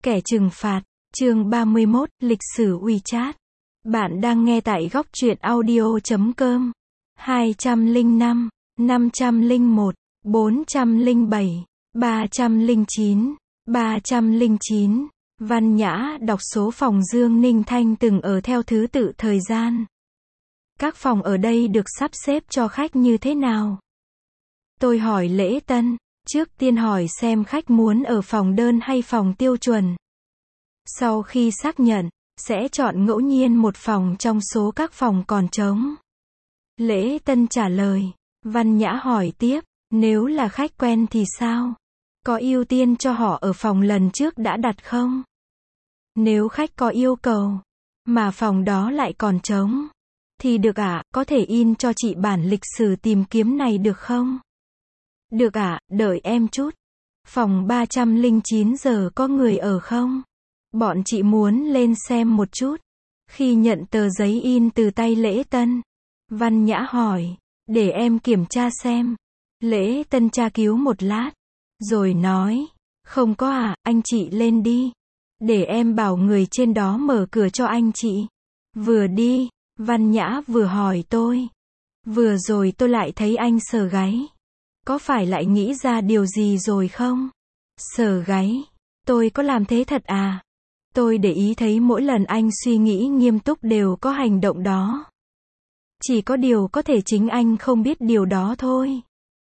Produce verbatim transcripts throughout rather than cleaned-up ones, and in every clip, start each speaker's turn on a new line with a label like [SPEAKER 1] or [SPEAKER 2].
[SPEAKER 1] Kẻ trừng phạt, chương ba mươi mốt, lịch sử WeChat. Bạn đang nghe tại góc truyện audio chấm com. hai trăm lẻ năm, năm trăm lẻ một, bốn trăm lẻ bảy, ba trăm lẻ chín, ba trăm lẻ chín. Văn Nhã đọc số phòng Dương Ninh Thanh từng ở theo thứ tự thời gian. Các phòng ở đây được sắp xếp cho khách như thế nào? Tôi hỏi Lễ Tân. Trước tiên hỏi xem khách muốn ở phòng đơn hay phòng tiêu chuẩn. Sau khi xác nhận, sẽ chọn ngẫu nhiên một phòng trong số các phòng còn trống. Lễ Tân trả lời. Văn Nhã hỏi tiếp, nếu là khách quen thì sao? Có ưu tiên cho họ ở phòng lần trước đã đặt không? Nếu khách có yêu cầu, mà phòng đó lại còn trống, thì được ạ, à, có thể in cho chị bản lịch sử tìm kiếm này được không? Được ạ, à, đợi em chút. Phòng ba trăm lẻ chín giờ có người ở không? Bọn chị muốn lên xem một chút. Khi nhận tờ giấy in từ tay Lễ Tân, Văn Nhã hỏi, để em kiểm tra xem. Lễ Tân tra cứu một lát, rồi nói, không có à, anh chị lên đi. Để em bảo người trên đó mở cửa cho anh chị. Vừa đi, Văn Nhã vừa hỏi tôi. Vừa rồi tôi lại thấy anh sờ gáy. Có phải lại nghĩ ra điều gì rồi không? Sờ gáy. Tôi có làm thế thật à? Tôi để ý thấy mỗi lần anh suy nghĩ nghiêm túc đều có hành động đó. Chỉ có điều có thể chính anh không biết điều đó thôi.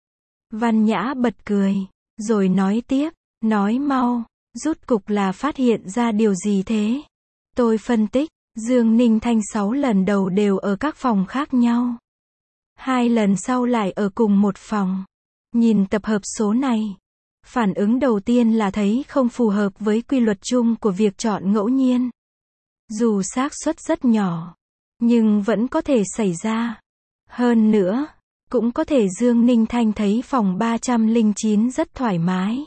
[SPEAKER 1] Văn Nhã bật cười, rồi nói tiếp, nói mau, rút cục là phát hiện ra điều gì thế? Tôi phân tích, Dương Ninh Thanh sáu lần đầu đều ở các phòng khác nhau. Hai lần sau lại ở cùng một phòng. Nhìn tập hợp số này, phản ứng đầu tiên là thấy không phù hợp với quy luật chung của việc chọn ngẫu nhiên. Dù xác suất rất nhỏ, nhưng vẫn có thể xảy ra. Hơn nữa, cũng có thể Dương Ninh Thanh thấy phòng ba trăm lẻ chín rất thoải mái.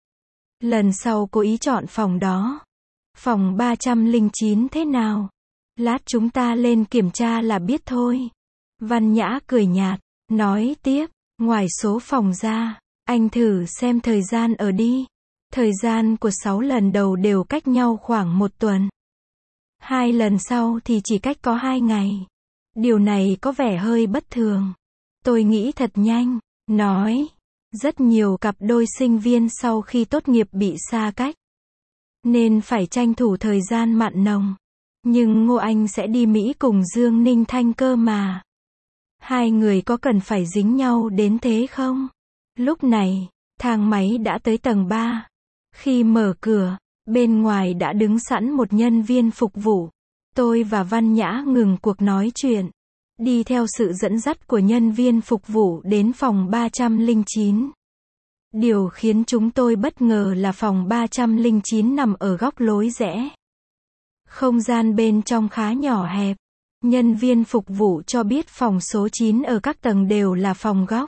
[SPEAKER 1] Lần sau cố ý chọn phòng đó. Phòng ba trăm lẻ chín thế nào? Lát chúng ta lên kiểm tra là biết thôi. Văn Nhã cười nhạt, nói tiếp, ngoài số phòng ra, anh thử xem thời gian ở đi. Thời gian của sáu lần đầu đều cách nhau khoảng một tuần. Hai lần sau thì chỉ cách có hai ngày. Điều này có vẻ hơi bất thường. Tôi nghĩ thật nhanh, nói. Rất nhiều cặp đôi sinh viên sau khi tốt nghiệp bị xa cách, nên phải tranh thủ thời gian mặn nồng. Nhưng Ngô Anh sẽ đi Mỹ cùng Dương Ninh Thanh cơ mà. Hai người có cần phải dính nhau đến thế không? Lúc này, thang máy đã tới tầng ba. Khi mở cửa, bên ngoài đã đứng sẵn một nhân viên phục vụ. Tôi và Văn Nhã ngừng cuộc nói chuyện, đi theo sự dẫn dắt của nhân viên phục vụ đến phòng ba trăm lẻ chín. Điều khiến chúng tôi bất ngờ là phòng ba trăm lẻ chín nằm ở góc lối rẽ. Không gian bên trong khá nhỏ hẹp. Nhân viên phục vụ cho biết phòng số chín ở các tầng đều là phòng góc,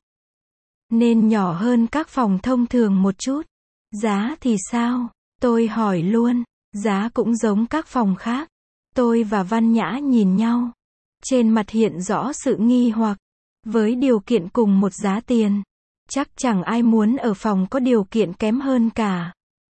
[SPEAKER 1] nên nhỏ hơn các phòng thông thường một chút. Giá thì sao? Tôi hỏi luôn. Giá cũng giống các phòng khác. Tôi và Văn Nhã nhìn nhau. Trên mặt hiện rõ sự nghi hoặc. Với điều kiện cùng một giá tiền, chắc chẳng ai muốn ở phòng có điều kiện kém hơn cả.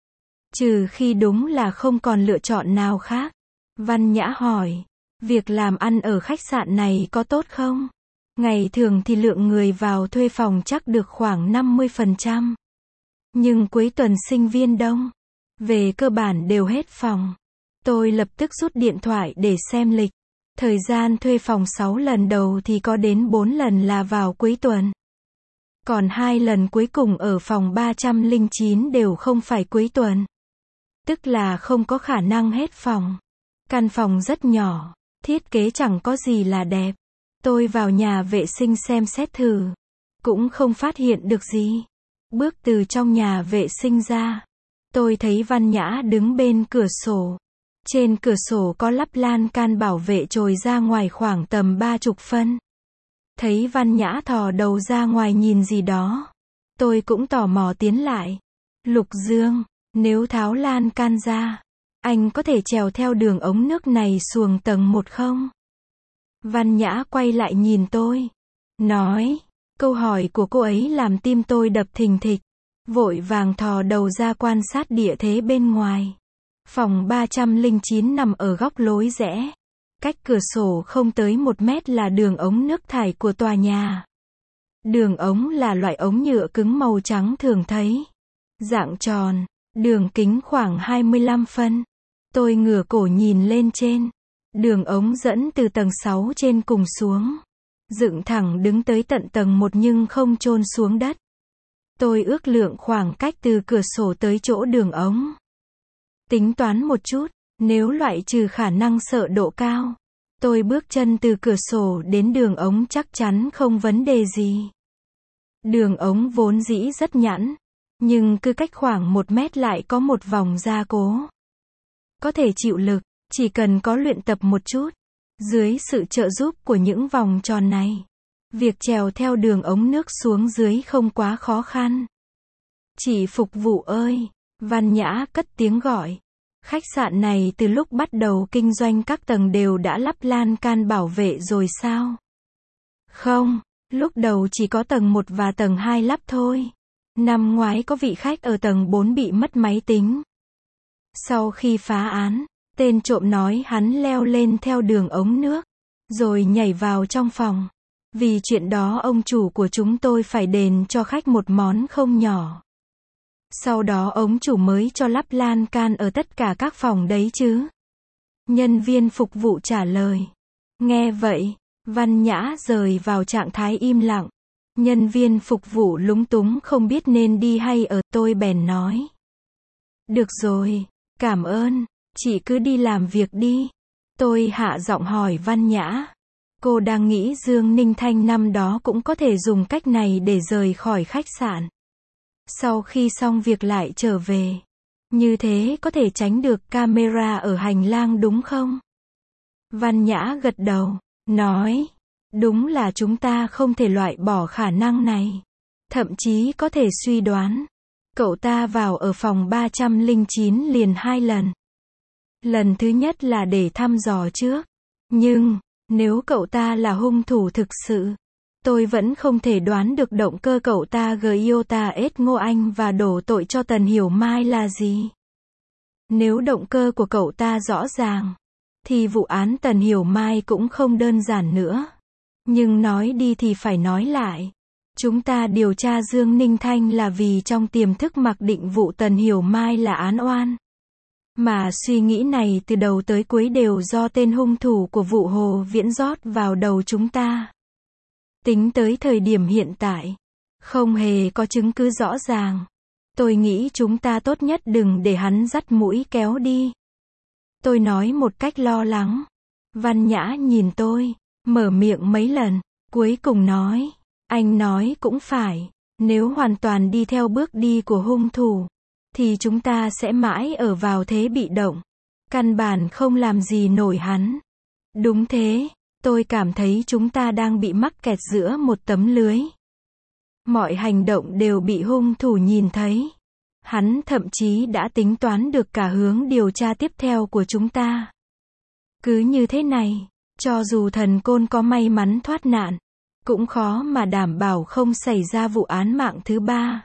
[SPEAKER 1] Trừ khi đúng là không còn lựa chọn nào khác. Văn Nhã hỏi, việc làm ăn ở khách sạn này có tốt không? Ngày thường thì lượng người vào thuê phòng chắc được khoảng năm mươi phần trăm. Nhưng cuối tuần sinh viên đông, về cơ bản đều hết phòng. Tôi lập tức rút điện thoại để xem lịch. Thời gian thuê phòng sáu lần đầu thì có đến bốn lần là vào cuối tuần. Còn hai lần cuối cùng ở phòng ba trăm lẻ chín đều không phải cuối tuần. Tức là không có khả năng hết phòng. Căn phòng rất nhỏ, thiết kế chẳng có gì là đẹp. Tôi vào nhà vệ sinh xem xét thử, cũng không phát hiện được gì. Bước từ trong nhà vệ sinh ra, tôi thấy Văn Nhã đứng bên cửa sổ. Trên cửa sổ có lắp lan can bảo vệ trồi ra ngoài khoảng tầm ba chục phân. Thấy Văn Nhã thò đầu ra ngoài nhìn gì đó, tôi cũng tò mò tiến lại. Lục Dương, nếu tháo lan can ra, anh có thể trèo theo đường ống nước này xuồng tầng một không? Văn Nhã quay lại nhìn tôi, nói, câu hỏi của cô ấy làm tim tôi đập thình thịch, vội vàng thò đầu ra quan sát địa thế bên ngoài. Phòng ba trăm lẻ chín nằm ở góc lối rẽ. Cách cửa sổ không tới một mét là đường ống nước thải của tòa nhà. Đường ống là loại ống nhựa cứng màu trắng thường thấy. Dạng tròn, đường kính khoảng hai mươi lăm phân. Tôi ngửa cổ nhìn lên trên. Đường ống dẫn từ tầng sáu trên cùng xuống. Dựng thẳng đứng tới tận tầng một nhưng không chôn xuống đất. Tôi ước lượng khoảng cách từ cửa sổ tới chỗ đường ống. Tính toán một chút, nếu loại trừ khả năng sợ độ cao, tôi bước chân từ cửa sổ đến đường ống chắc chắn không vấn đề gì. Đường ống vốn dĩ rất nhẵn, nhưng cứ cách khoảng một mét lại có một vòng gia cố. Có thể chịu lực, chỉ cần có luyện tập một chút. Dưới sự trợ giúp của những vòng tròn này, việc trèo theo đường ống nước xuống dưới không quá khó khăn. Chị phục vụ ơi, Văn Nhã cất tiếng gọi. Khách sạn này từ lúc bắt đầu kinh doanh các tầng đều đã lắp lan can bảo vệ rồi sao? Không, lúc đầu chỉ có tầng một và tầng hai lắp thôi. Năm ngoái có vị khách ở tầng bốn bị mất máy tính. Sau khi phá án, tên trộm nói hắn leo lên theo đường ống nước, rồi nhảy vào trong phòng. Vì chuyện đó ông chủ của chúng tôi phải đền cho khách một món không nhỏ. Sau đó ông chủ mới cho lắp lan can ở tất cả các phòng đấy chứ. Nhân viên phục vụ trả lời. Nghe vậy, Văn Nhã rời vào trạng thái im lặng. Nhân viên phục vụ lúng túng không biết nên đi hay ở, tôi bèn nói. Được rồi, cảm ơn, chị cứ đi làm việc đi. Tôi hạ giọng hỏi Văn Nhã. Cô đang nghĩ Dương Ninh Thanh năm đó cũng có thể dùng cách này để rời khỏi khách sạn. Sau khi xong việc lại trở về. Như thế có thể tránh được camera ở hành lang đúng không? Văn Nhã gật đầu, nói. Đúng là chúng ta không thể loại bỏ khả năng này. Thậm chí có thể suy đoán. Cậu ta vào ở phòng ba trăm lẻ chín liền hai lần. Lần thứ nhất là để thăm dò trước. Nhưng, nếu cậu ta là hung thủ thực sự, tôi vẫn không thể đoán được động cơ cậu ta Giota S Ngô Anh và đổ tội cho Tần Hiểu Mai là gì. Nếu động cơ của cậu ta rõ ràng, thì vụ án Tần Hiểu Mai cũng không đơn giản nữa. Nhưng nói đi thì phải nói lại. Chúng ta điều tra Dương Ninh Thanh là vì trong tiềm thức mặc định vụ Tần Hiểu Mai là án oan. Mà suy nghĩ này từ đầu tới cuối đều do tên hung thủ của vụ Hồ Viễn rót vào đầu chúng ta. Tính tới thời điểm hiện tại, không hề có chứng cứ rõ ràng. Tôi nghĩ chúng ta tốt nhất đừng để hắn dắt mũi kéo đi. Tôi nói một cách lo lắng. Văn Nhã nhìn tôi, mở miệng mấy lần, cuối cùng nói. Anh nói cũng phải, nếu hoàn toàn đi theo bước đi của hung thủ, thì chúng ta sẽ mãi ở vào thế bị động. Căn bản không làm gì nổi hắn. Đúng thế, tôi cảm thấy chúng ta đang bị mắc kẹt giữa một tấm lưới. Mọi hành động đều bị hung thủ nhìn thấy. Hắn thậm chí đã tính toán được cả hướng điều tra tiếp theo của chúng ta. Cứ như thế này, cho dù thần côn có may mắn thoát nạn, cũng khó mà đảm bảo không xảy ra vụ án mạng thứ ba.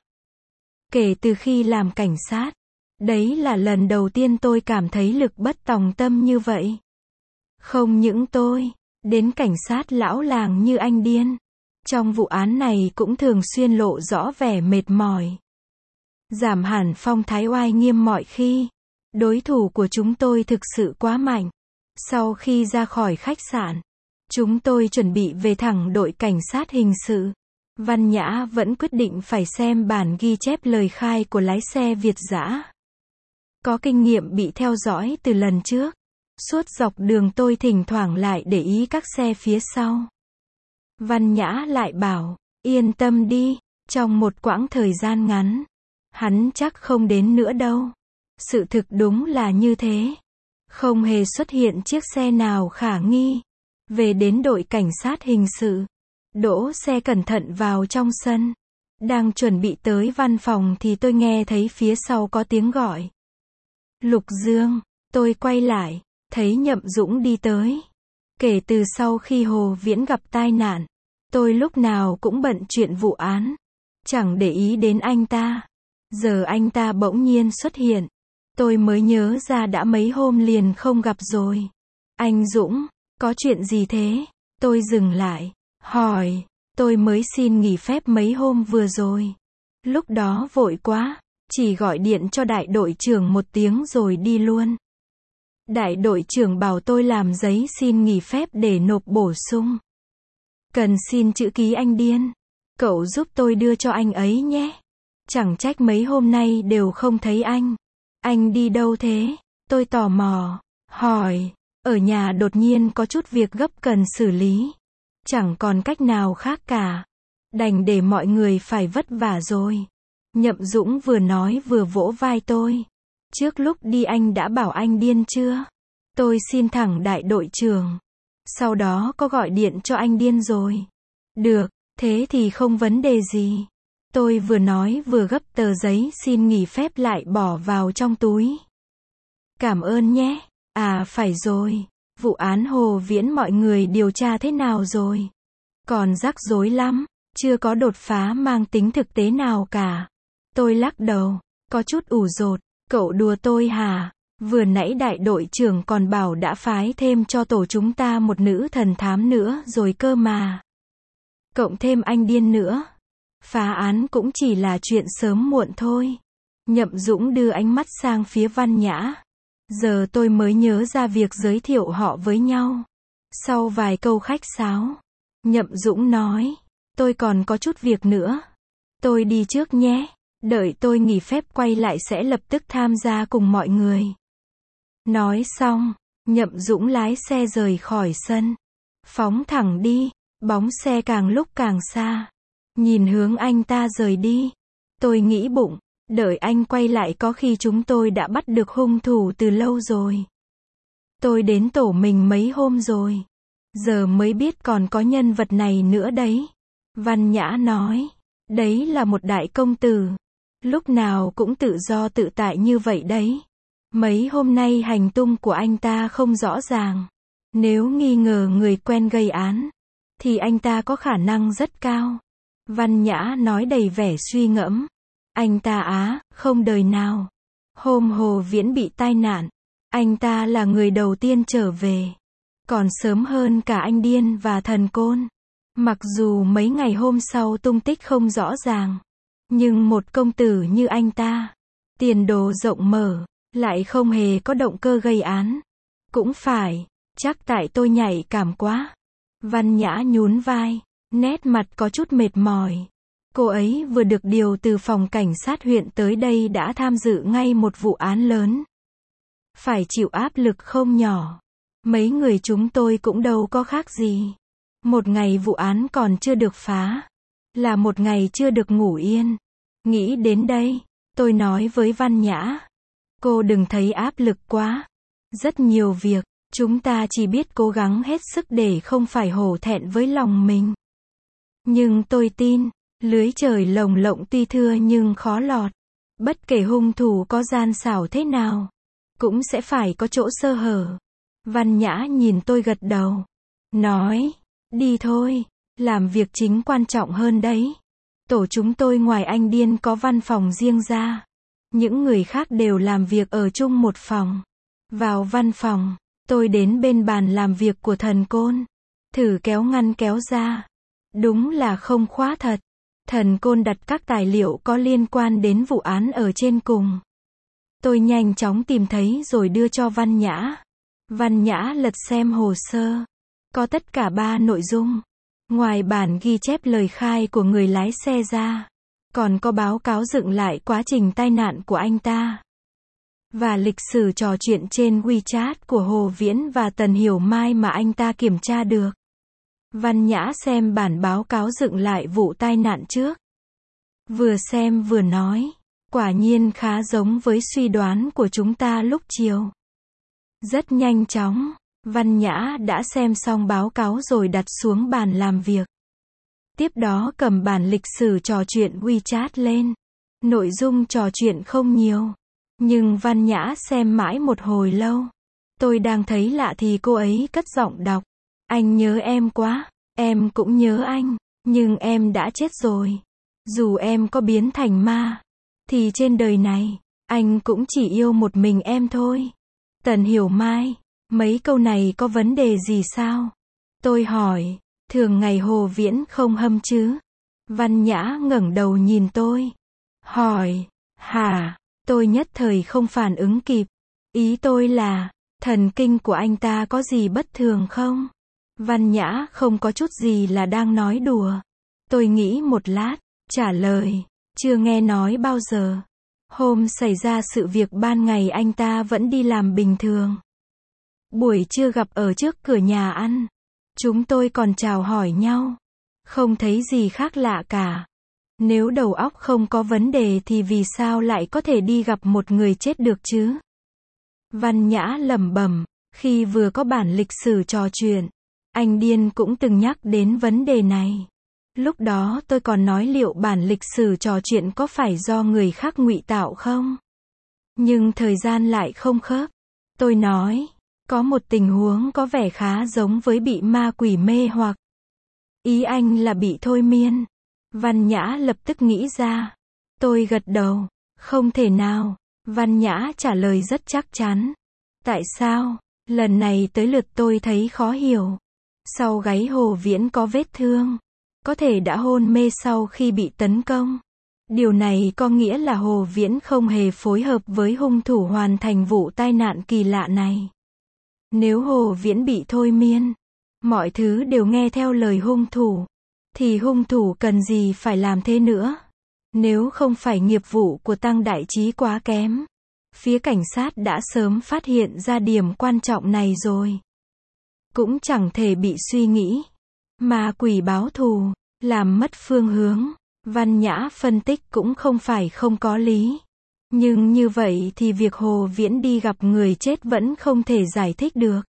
[SPEAKER 1] Kể từ khi làm cảnh sát, đấy là lần đầu tiên tôi cảm thấy lực bất tòng tâm như vậy. Không những tôi, đến cảnh sát lão làng như anh Điên, trong vụ án này cũng thường xuyên lộ rõ vẻ mệt mỏi. Giảm hẳn phong thái oai nghiêm mọi khi. Đối thủ của chúng tôi thực sự quá mạnh. Sau khi ra khỏi khách sạn, chúng tôi chuẩn bị về thẳng đội cảnh sát hình sự. Văn Nhã vẫn quyết định phải xem bản ghi chép lời khai của lái xe Việt dã. Có kinh nghiệm bị theo dõi từ lần trước. Suốt dọc đường tôi thỉnh thoảng lại để ý các xe phía sau. Văn Nhã lại bảo, yên tâm đi, trong một quãng thời gian ngắn, hắn chắc không đến nữa đâu. Sự thực đúng là như thế. Không hề xuất hiện chiếc xe nào khả nghi. Về đến đội cảnh sát hình sự, đỗ xe cẩn thận vào trong sân. Đang chuẩn bị tới văn phòng thì tôi nghe thấy phía sau có tiếng gọi. Lục Dương, tôi quay lại, thấy Nhậm Dũng đi tới. Kể từ sau khi Hồ Viễn gặp tai nạn, tôi lúc nào cũng bận chuyện vụ án, chẳng để ý đến anh ta. Giờ anh ta bỗng nhiên xuất hiện. Tôi mới nhớ ra đã mấy hôm liền không gặp rồi. Anh Dũng, có chuyện gì thế? Tôi dừng lại, hỏi, tôi mới xin nghỉ phép mấy hôm vừa rồi. Lúc đó vội quá, chỉ gọi điện cho đại đội trưởng một tiếng rồi đi luôn. Đại đội trưởng bảo tôi làm giấy xin nghỉ phép để nộp bổ sung. Cần xin chữ ký anh Điên. Cậu giúp tôi đưa cho anh ấy nhé. Chẳng trách mấy hôm nay đều không thấy anh. Anh đi đâu thế? Tôi tò mò, hỏi, ở nhà đột nhiên có chút việc gấp cần xử lý. Chẳng còn cách nào khác cả. Đành để mọi người phải vất vả rồi. Nhậm Dũng vừa nói vừa vỗ vai tôi. Trước lúc đi anh đã bảo anh Điên chưa? Tôi xin thẳng đại đội trưởng. Sau đó có gọi điện cho anh Điên rồi. Được, thế thì không vấn đề gì. Tôi vừa nói vừa gấp tờ giấy xin nghỉ phép lại bỏ vào trong túi. Cảm ơn nhé. À phải rồi, vụ án Hồ Viễn mọi người điều tra thế nào rồi? Còn rắc rối lắm, chưa có đột phá mang tính thực tế nào cả. Tôi lắc đầu, có chút ủ rột, cậu đùa tôi hả? Vừa nãy đại đội trưởng còn bảo đã phái thêm cho tổ chúng ta một nữ thần thám nữa rồi cơ mà. Cộng thêm anh Điên nữa. Phá án cũng chỉ là chuyện sớm muộn thôi. Nhậm Dũng đưa ánh mắt sang phía Văn Nhã. Giờ tôi mới nhớ ra việc giới thiệu họ với nhau. Sau vài câu khách sáo, Nhậm Dũng nói, tôi còn có chút việc nữa. Tôi đi trước nhé. Đợi tôi nghỉ phép quay lại sẽ lập tức tham gia cùng mọi người. Nói xong, Nhậm Dũng lái xe rời khỏi sân. Phóng thẳng đi, bóng xe càng lúc càng xa. Nhìn hướng anh ta rời đi. Tôi nghĩ bụng, đợi anh quay lại có khi chúng tôi đã bắt được hung thủ từ lâu rồi. Tôi đến tổ mình mấy hôm rồi. Giờ mới biết còn có nhân vật này nữa đấy. Văn Nhã nói, đấy là một đại công tử. Lúc nào cũng tự do tự tại như vậy đấy. Mấy hôm nay hành tung của anh ta không rõ ràng. Nếu nghi ngờ người quen gây án, thì anh ta có khả năng rất cao. Văn Nhã nói đầy vẻ suy ngẫm. Anh ta á, không đời nào. Hôm Hồ Viễn bị tai nạn, anh ta là người đầu tiên trở về. Còn sớm hơn cả anh Điên và Thần Côn. Mặc dù mấy ngày hôm sau tung tích không rõ ràng. Nhưng một công tử như anh ta, tiền đồ rộng mở, lại không hề có động cơ gây án. Cũng phải, chắc tại tôi nhạy cảm quá. Văn Nhã nhún vai, nét mặt có chút mệt mỏi. Cô ấy vừa được điều từ phòng cảnh sát huyện tới đây đã tham dự ngay một vụ án lớn. Phải chịu áp lực không nhỏ. Mấy người chúng tôi cũng đâu có khác gì. Một ngày vụ án còn chưa được phá. Là một ngày chưa được ngủ yên. Nghĩ đến đây, tôi nói với Văn Nhã. Cô đừng thấy áp lực quá. Rất nhiều việc, chúng ta chỉ biết cố gắng hết sức để không phải hổ thẹn với lòng mình. Nhưng tôi tin, lưới trời lồng lộng tuy thưa nhưng khó lọt. Bất kể hung thủ có gian xảo thế nào, cũng sẽ phải có chỗ sơ hở. Văn Nhã nhìn tôi gật đầu. Nói, đi thôi, làm việc chính quan trọng hơn đấy. Tổ chúng tôi ngoài anh Điên có văn phòng riêng ra. Những người khác đều làm việc ở chung một phòng. Vào văn phòng, tôi đến bên bàn làm việc của Thần Côn. Thử kéo ngăn kéo ra. Đúng là không khóa thật. Thần Côn đặt các tài liệu có liên quan đến vụ án ở trên cùng. Tôi nhanh chóng tìm thấy rồi đưa cho Văn Nhã. Văn Nhã lật xem hồ sơ. Có tất cả ba nội dung. Ngoài bản ghi chép lời khai của người lái xe ra, còn có báo cáo dựng lại quá trình tai nạn của anh ta. Và lịch sử trò chuyện trên WeChat của Hồ Viễn và Tần Hiểu Mai mà anh ta kiểm tra được. Văn Nhã xem bản báo cáo dựng lại vụ tai nạn trước. Vừa xem vừa nói, quả nhiên khá giống với suy đoán của chúng ta lúc chiều. Rất nhanh chóng, Văn Nhã đã xem xong báo cáo rồi đặt xuống bàn làm việc. Tiếp đó cầm bản lịch sử trò chuyện WeChat lên. Nội dung trò chuyện không nhiều, nhưng Văn Nhã xem mãi một hồi lâu. Tôi đang thấy lạ thì cô ấy cất giọng đọc. Anh nhớ em quá, em cũng nhớ anh, nhưng em đã chết rồi. Dù em có biến thành ma, thì trên đời này, Anh cũng chỉ yêu một mình em thôi. Tần Hiểu Mai, mấy câu này có vấn đề gì sao? Tôi hỏi, thường ngày Hồ Viễn không hâm chứ? Văn Nhã ngẩng đầu nhìn tôi. Hỏi, hả? Tôi nhất thời không phản ứng kịp. Ý tôi là, thần kinh của anh ta có gì bất thường không? Văn Nhã không có chút gì là đang nói đùa. Tôi nghĩ một lát, trả lời, chưa nghe nói bao giờ. Hôm xảy ra sự việc ban ngày anh ta vẫn đi làm bình thường. Buổi trưa gặp ở trước cửa nhà ăn. Chúng tôi còn chào hỏi nhau. Không thấy gì khác lạ cả. Nếu đầu óc không có vấn đề thì vì sao lại có thể đi gặp một người chết được chứ? Văn Nhã lẩm bẩm, khi vừa có bản lịch sử trò chuyện, anh Điên cũng từng nhắc đến vấn đề này. Lúc đó tôi còn nói liệu bản lịch sử trò chuyện có phải do người khác ngụy tạo không? Nhưng thời gian lại không khớp. Tôi nói, có một tình huống có vẻ khá giống với bị ma quỷ mê hoặc. Ý anh là bị thôi miên. Văn Nhã lập tức nghĩ ra. Tôi gật đầu, không thể nào. Văn Nhã trả lời rất chắc chắn. Tại sao? Lần này tới lượt tôi thấy khó hiểu. Sau gáy Hồ Viễn có vết thương. Có thể đã hôn mê sau khi bị tấn công. Điều này có nghĩa là Hồ Viễn không hề phối hợp với hung thủ hoàn thành vụ tai nạn kỳ lạ này. Nếu Hồ Viễn bị thôi miên, mọi thứ đều nghe theo lời hung thủ, thì hung thủ cần gì phải làm thế nữa? Nếu không phải nghiệp vụ của Tăng Đại Trí quá kém, phía cảnh sát đã sớm phát hiện ra điểm quan trọng này rồi. Cũng chẳng thể bị suy nghĩ. Ma quỷ báo thù, làm mất phương hướng. Văn Nhã phân tích cũng không phải không có lý. Nhưng như vậy thì việc Hồ Viễn đi gặp người chết vẫn không thể giải thích được.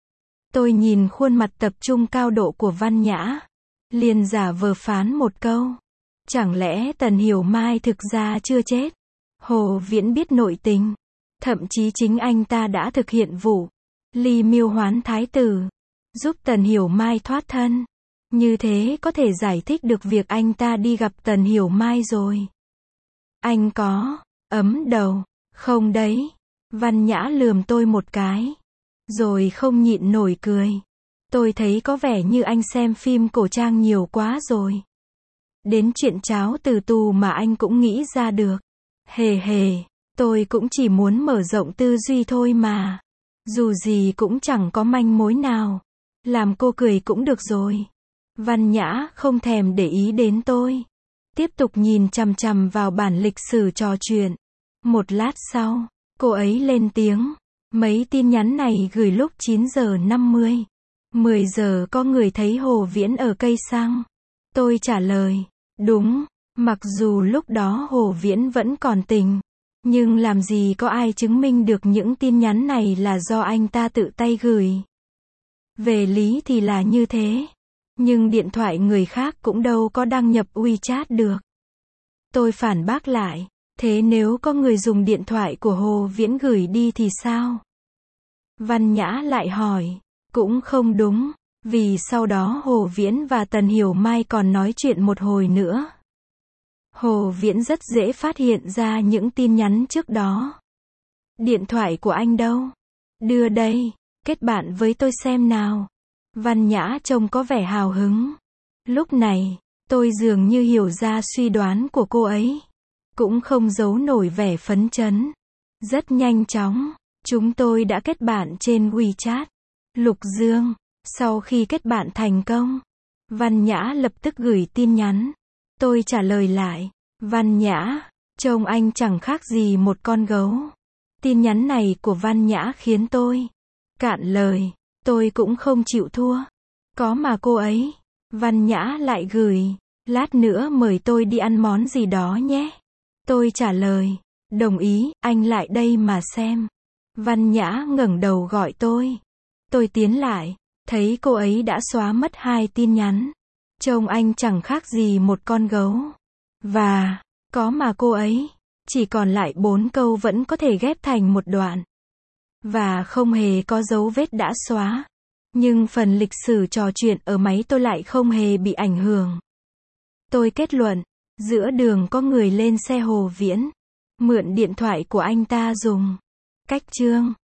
[SPEAKER 1] Tôi nhìn khuôn mặt tập trung cao độ của Văn Nhã, liền giả vờ phán một câu. Chẳng lẽ Tần Hiểu Mai thực ra chưa chết? Hồ Viễn biết nội tình. Thậm chí chính anh ta đã thực hiện vụ ly miêu hoán thái tử, giúp Tần Hiểu Mai thoát thân. Như thế có thể giải thích được việc anh ta đi gặp Tần Hiểu Mai rồi. Anh có ấm đầu, không đấy? Văn Nhã lườm tôi một cái, rồi không nhịn nổi cười. Tôi thấy có vẻ như anh xem phim cổ trang nhiều quá rồi. Đến chuyện cháo từ tù mà anh cũng nghĩ ra được. Hề hề, tôi cũng chỉ muốn mở rộng tư duy thôi mà. Dù gì cũng chẳng có manh mối nào. Làm cô cười cũng được rồi. Văn Nhã không thèm để ý đến tôi. Tiếp tục nhìn chằm chằm vào bản lịch sử trò chuyện. Một lát sau, cô ấy lên tiếng. Mấy tin nhắn này gửi lúc chín giờ năm mươi. mười giờ có người thấy Hồ Viễn ở cây xăng. Tôi trả lời. Đúng, mặc dù lúc đó Hồ Viễn vẫn còn tỉnh. Nhưng làm gì có ai chứng minh được những tin nhắn này là do anh ta tự tay gửi. Về lý thì là như thế. Nhưng điện thoại người khác cũng đâu có đăng nhập WeChat được. Tôi phản bác lại. Thế nếu có người dùng điện thoại của Hồ Viễn gửi đi thì sao? Văn Nhã lại hỏi. Cũng không đúng. Vì sau đó Hồ Viễn và Tần Hiểu Mai còn nói chuyện một hồi nữa. Hồ Viễn rất dễ phát hiện ra những tin nhắn trước đó. Điện thoại của anh đâu? Đưa đây, kết bạn với tôi xem nào. Văn Nhã trông có vẻ hào hứng. Lúc này, tôi dường như hiểu ra suy đoán của cô ấy. Cũng không giấu nổi vẻ phấn chấn. Rất nhanh chóng, chúng tôi đã kết bạn trên WeChat. Lục Dương, sau khi kết bạn thành công, Văn Nhã lập tức gửi tin nhắn. Tôi trả lời lại. Văn Nhã, trông anh chẳng khác gì một con gấu. Tin nhắn này của Văn Nhã khiến tôi cạn lời. Tôi cũng không chịu thua. Có mà cô ấy. Văn Nhã lại gửi. Lát nữa mời tôi đi ăn món gì đó nhé. Tôi trả lời. Đồng ý, anh lại đây mà xem. Văn Nhã ngẩng đầu gọi tôi. Tôi tiến lại. Thấy cô ấy đã xóa mất hai tin nhắn. Trông anh chẳng khác gì một con gấu. Và, có mà cô ấy. Chỉ còn lại bốn câu vẫn có thể ghép thành một đoạn. Và không hề có dấu vết đã xóa. Nhưng phần lịch sử trò chuyện ở máy tôi lại không hề bị ảnh hưởng. Tôi kết luận, giữa đường có người lên xe Hồ Viễn. Mượn điện thoại của anh ta dùng. Cách chương